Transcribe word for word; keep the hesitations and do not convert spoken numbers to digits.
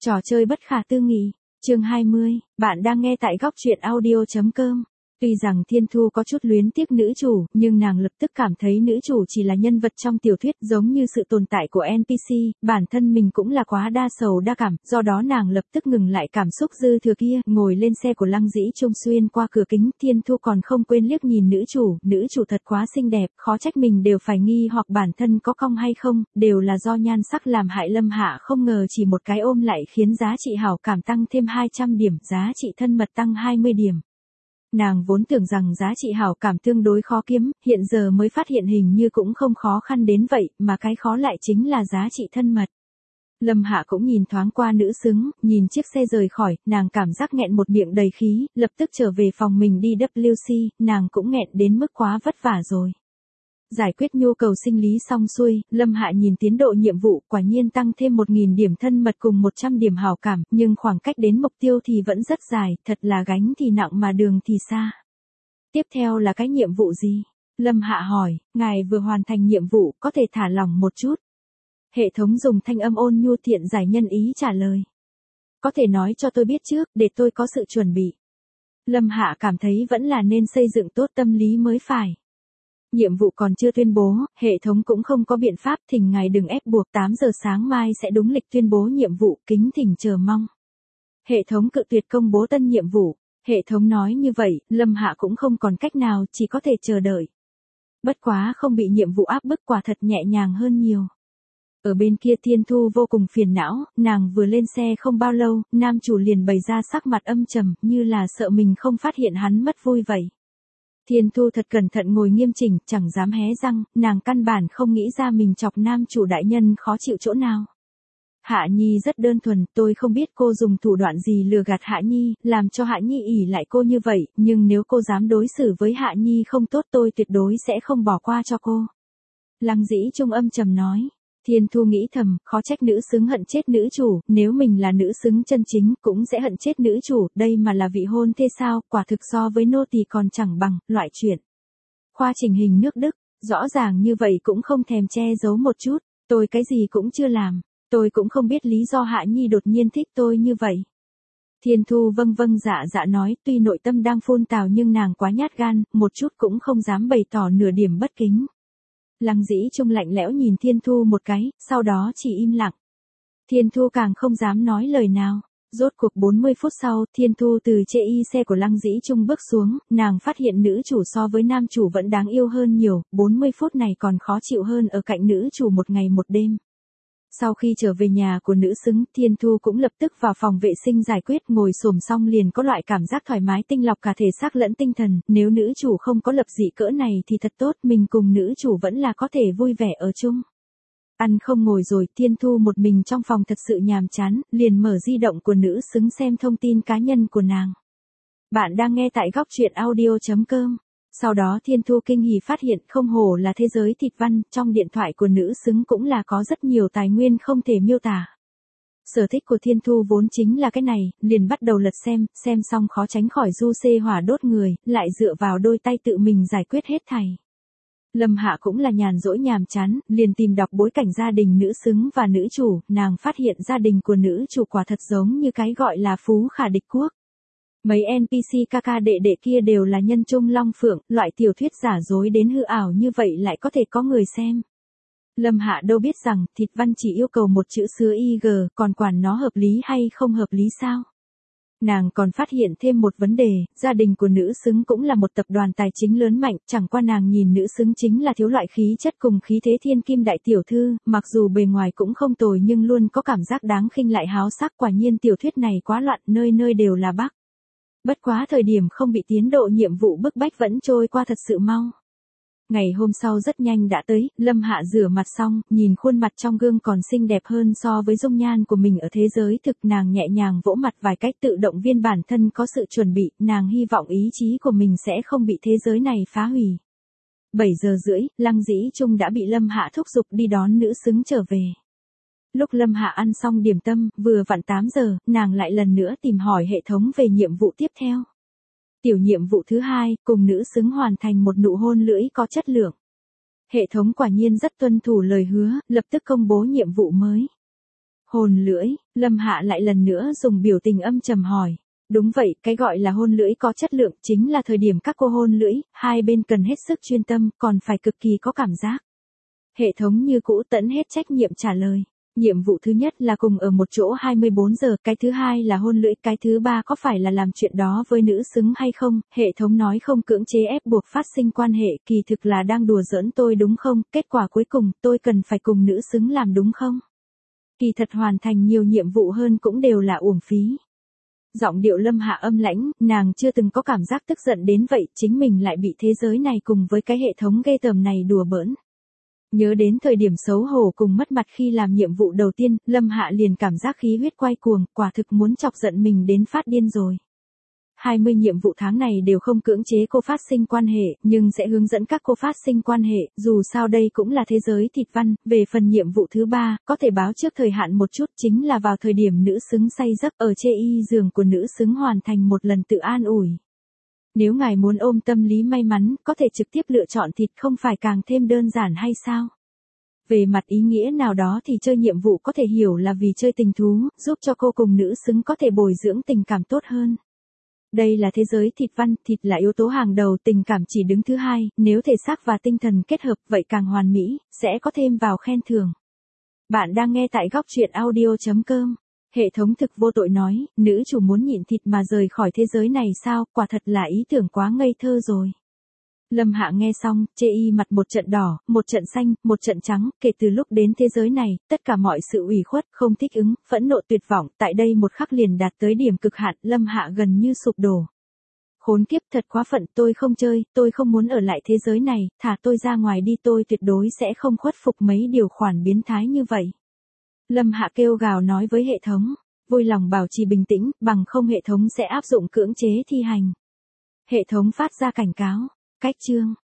Trò chơi bất khả tư nghị, chương hai mươi, bạn đang nghe tại góc truyện audio.com. Tuy rằng Thiên Thu có chút luyến tiếc nữ chủ, nhưng nàng lập tức cảm thấy nữ chủ chỉ là nhân vật trong tiểu thuyết giống như sự tồn tại của en pê xê, bản thân mình cũng là quá đa sầu đa cảm, do đó nàng lập tức ngừng lại cảm xúc dư thừa kia, ngồi lên xe của Lăng Dĩ Trung xuyên qua cửa kính. Thiên Thu còn không quên liếc nhìn nữ chủ, nữ chủ thật quá xinh đẹp, khó trách mình đều phải nghi hoặc bản thân có cong hay không, đều là do nhan sắc làm hại. Lâm Hạ không ngờ chỉ một cái ôm lại khiến giá trị hảo cảm tăng thêm hai trăm điểm, giá trị thân mật tăng hai mươi điểm. Nàng vốn tưởng rằng giá trị hảo cảm tương đối khó kiếm, hiện giờ mới phát hiện hình như cũng không khó khăn đến vậy, mà cái khó lại chính là giá trị thân mật. Lâm Hạ cũng nhìn thoáng qua nữ xứng, nhìn chiếc xe rời khỏi, nàng cảm giác nghẹn một miệng đầy khí, lập tức trở về phòng mình đi vê kép xê, nàng cũng nghẹn đến mức quá vất vả rồi. Giải quyết nhu cầu sinh lý xong xuôi, Lâm Hạ nhìn tiến độ nhiệm vụ, quả nhiên tăng thêm một nghìn điểm thân mật cùng một trăm điểm hảo cảm, nhưng khoảng cách đến mục tiêu thì vẫn rất dài, thật là gánh thì nặng mà đường thì xa. Tiếp theo là cái nhiệm vụ gì? Lâm Hạ hỏi, ngài vừa hoàn thành nhiệm vụ, có thể thả lỏng một chút. Hệ thống dùng thanh âm ôn nhu thiện giải nhân ý trả lời. Có thể nói cho tôi biết trước, để tôi có sự chuẩn bị. Lâm Hạ cảm thấy vẫn là nên xây dựng tốt tâm lý mới phải. Nhiệm vụ còn chưa tuyên bố, hệ thống cũng không có biện pháp, thỉnh ngài đừng ép buộc, tám giờ sáng mai sẽ đúng lịch tuyên bố nhiệm vụ, kính thỉnh chờ mong. Hệ thống cự tuyệt công bố tân nhiệm vụ, hệ thống nói như vậy, Lâm Hạ cũng không còn cách nào, chỉ có thể chờ đợi. Bất quá không bị nhiệm vụ áp bức quả thật nhẹ nhàng hơn nhiều. Ở bên kia Thiên Thu vô cùng phiền não, nàng vừa lên xe không bao lâu, nam chủ liền bày ra sắc mặt âm trầm, như là sợ mình không phát hiện hắn mất vui vậy. Thiên Thu thật cẩn thận ngồi nghiêm chỉnh, chẳng dám hé răng, nàng căn bản không nghĩ ra mình chọc nam chủ đại nhân khó chịu chỗ nào. Hạ Nhi rất đơn thuần, tôi không biết cô dùng thủ đoạn gì lừa gạt Hạ Nhi, làm cho Hạ Nhi ỷ lại cô như vậy, nhưng nếu cô dám đối xử với Hạ Nhi không tốt tôi tuyệt đối sẽ không bỏ qua cho cô. Lăng Dĩ Trung âm trầm nói. Thiên Thu nghĩ thầm, khó trách nữ xứng hận chết nữ chủ, nếu mình là nữ xứng chân chính, cũng sẽ hận chết nữ chủ, đây mà là vị hôn thê sao, quả thực so với nô tỳ còn chẳng bằng, loại chuyện. Khoa trình hình nước Đức, rõ ràng như vậy cũng không thèm che giấu một chút, tôi cái gì cũng chưa làm, tôi cũng không biết lý do Hạ Nhi đột nhiên thích tôi như vậy. Thiên Thu vâng vâng dạ dạ nói, tuy nội tâm đang phun tào nhưng nàng quá nhát gan, một chút cũng không dám bày tỏ nửa điểm bất kính. Lăng Dĩ Trung lạnh lẽo nhìn Thiên Thu một cái, sau đó chỉ im lặng. Thiên Thu càng không dám nói lời nào. Rốt cuộc bốn mươi phút sau, Thiên Thu từ chê y xe của Lăng Dĩ Trung bước xuống, nàng phát hiện nữ chủ so với nam chủ vẫn đáng yêu hơn nhiều, bốn mươi phút này còn khó chịu hơn ở cạnh nữ chủ một ngày một đêm. Sau khi trở về nhà của nữ xứng, Thiên Thu cũng lập tức vào phòng vệ sinh giải quyết, ngồi xổm xong liền có loại cảm giác thoải mái tinh lọc cả thể xác lẫn tinh thần, nếu nữ chủ không có lập dị cỡ này thì thật tốt, mình cùng nữ chủ vẫn là có thể vui vẻ ở chung. Ăn không ngồi rồi, Thiên Thu một mình trong phòng thật sự nhàm chán, liền mở di động của nữ xứng xem thông tin cá nhân của nàng. Bạn đang nghe tại góc truyện audio.com. Sau đó Thiên Thu kinh hỉ phát hiện không hổ là thế giới thịt văn, trong điện thoại của nữ xứng cũng là có rất nhiều tài nguyên không thể miêu tả. Sở thích của Thiên Thu vốn chính là cái này, liền bắt đầu lật xem, xem xong khó tránh khỏi du xê hỏa đốt người, lại dựa vào đôi tay tự mình giải quyết hết thảy. Lâm Hạ cũng là nhàn rỗi nhàm chán, liền tìm đọc bối cảnh gia đình nữ xứng và nữ chủ, nàng phát hiện gia đình của nữ chủ quả thật giống như cái gọi là phú khả địch quốc. Mấy en pê xê ca ca đệ đệ kia đều là nhân trung long phượng, loại tiểu thuyết giả dối đến hư ảo như vậy lại có thể có người xem. Lâm Hạ đâu biết rằng, thịt văn chỉ yêu cầu một chữ sứa i giê, còn quản nó hợp lý hay không hợp lý sao? Nàng còn phát hiện thêm một vấn đề, gia đình của nữ xứng cũng là một tập đoàn tài chính lớn mạnh, chẳng qua nàng nhìn nữ xứng chính là thiếu loại khí chất cùng khí thế thiên kim đại tiểu thư, mặc dù bề ngoài cũng không tồi nhưng luôn có cảm giác đáng khinh lại háo sắc, quả nhiên tiểu thuyết này quá loạn, nơi nơi đều là bắc. Bất quá thời điểm không bị tiến độ nhiệm vụ bức bách vẫn trôi qua thật sự mau. Ngày hôm sau rất nhanh đã tới, Lâm Hạ rửa mặt xong, nhìn khuôn mặt trong gương còn xinh đẹp hơn so với dung nhan của mình ở thế giới thực, nàng nhẹ nhàng vỗ mặt vài cách tự động viên bản thân có sự chuẩn bị, nàng hy vọng ý chí của mình sẽ không bị thế giới này phá hủy. bảy giờ rưỡi, Lăng Dĩ Trung đã bị Lâm Hạ thúc giục đi đón nữ xứng trở về. Lúc Lâm Hạ ăn xong điểm tâm, vừa vặn tám giờ, nàng lại lần nữa tìm hỏi hệ thống về nhiệm vụ tiếp theo. Tiểu nhiệm vụ thứ hai, cùng nữ xứng hoàn thành một nụ hôn lưỡi có chất lượng. Hệ thống quả nhiên rất tuân thủ lời hứa, lập tức công bố nhiệm vụ mới. Hôn lưỡi, Lâm Hạ lại lần nữa dùng biểu tình âm trầm hỏi. Đúng vậy, cái gọi là hôn lưỡi có chất lượng chính là thời điểm các cô hôn lưỡi, hai bên cần hết sức chuyên tâm, còn phải cực kỳ có cảm giác. Hệ thống như cũ tẫn hết trách nhiệm trả lời. Nhiệm vụ thứ nhất là cùng ở một chỗ hai mươi bốn giờ, cái thứ hai là hôn lưỡi, cái thứ ba có phải là làm chuyện đó với nữ xứng hay không, hệ thống nói không cưỡng chế ép buộc phát sinh quan hệ, kỳ thực là đang đùa giỡn tôi đúng không, kết quả cuối cùng tôi cần phải cùng nữ xứng làm đúng không? Kỳ thật hoàn thành nhiều nhiệm vụ hơn cũng đều là uổng phí. Giọng điệu Lâm Hạ âm lãnh, nàng chưa từng có cảm giác tức giận đến vậy, chính mình lại bị thế giới này cùng với cái hệ thống ghê tởm này đùa bỡn. Nhớ đến thời điểm xấu hổ cùng mất mặt khi làm nhiệm vụ đầu tiên, Lâm Hạ liền cảm giác khí huyết quay cuồng, quả thực muốn chọc giận mình đến phát điên rồi. hai mươi nhiệm vụ tháng này đều không cưỡng chế cô phát sinh quan hệ, nhưng sẽ hướng dẫn các cô phát sinh quan hệ, dù sao đây cũng là thế giới thịt văn. Về phần nhiệm vụ thứ ba, có thể báo trước thời hạn một chút, chính là vào thời điểm nữ xứng say giấc ở chê y giường của nữ xứng hoàn thành một lần tự an ủi. Nếu ngài muốn ôm tâm lý may mắn, có thể trực tiếp lựa chọn thịt, không phải càng thêm đơn giản hay sao? Về mặt ý nghĩa nào đó thì chơi nhiệm vụ có thể hiểu là vì chơi tình thú, giúp cho cô cùng nữ xứng có thể bồi dưỡng tình cảm tốt hơn. Đây là thế giới thịt văn, thịt là yếu tố hàng đầu, tình cảm chỉ đứng thứ hai, nếu thể xác và tinh thần kết hợp vậy càng hoàn mỹ, sẽ có thêm vào khen thưởng. Bạn đang nghe tại góc truyện audio chấm com. Hệ thống thực vô tội nói, nữ chủ muốn nhịn thịt mà rời khỏi thế giới này sao, quả thật là ý tưởng quá ngây thơ rồi. Lâm Hạ nghe xong, chê y mặt một trận đỏ, một trận xanh, một trận trắng, kể từ lúc đến thế giới này, tất cả mọi sự ủy khuất, không thích ứng, phẫn nộ tuyệt vọng, tại đây một khắc liền đạt tới điểm cực hạn, Lâm Hạ gần như sụp đổ. Khốn kiếp, thật quá phận, tôi không chơi, tôi không muốn ở lại thế giới này, thả tôi ra ngoài đi, tôi tuyệt đối sẽ không khuất phục mấy điều khoản biến thái như vậy. Lâm Hạ kêu gào nói với hệ thống, vui lòng bảo trì bình tĩnh, bằng không hệ thống sẽ áp dụng cưỡng chế thi hành. Hệ thống phát ra cảnh cáo. Cách chương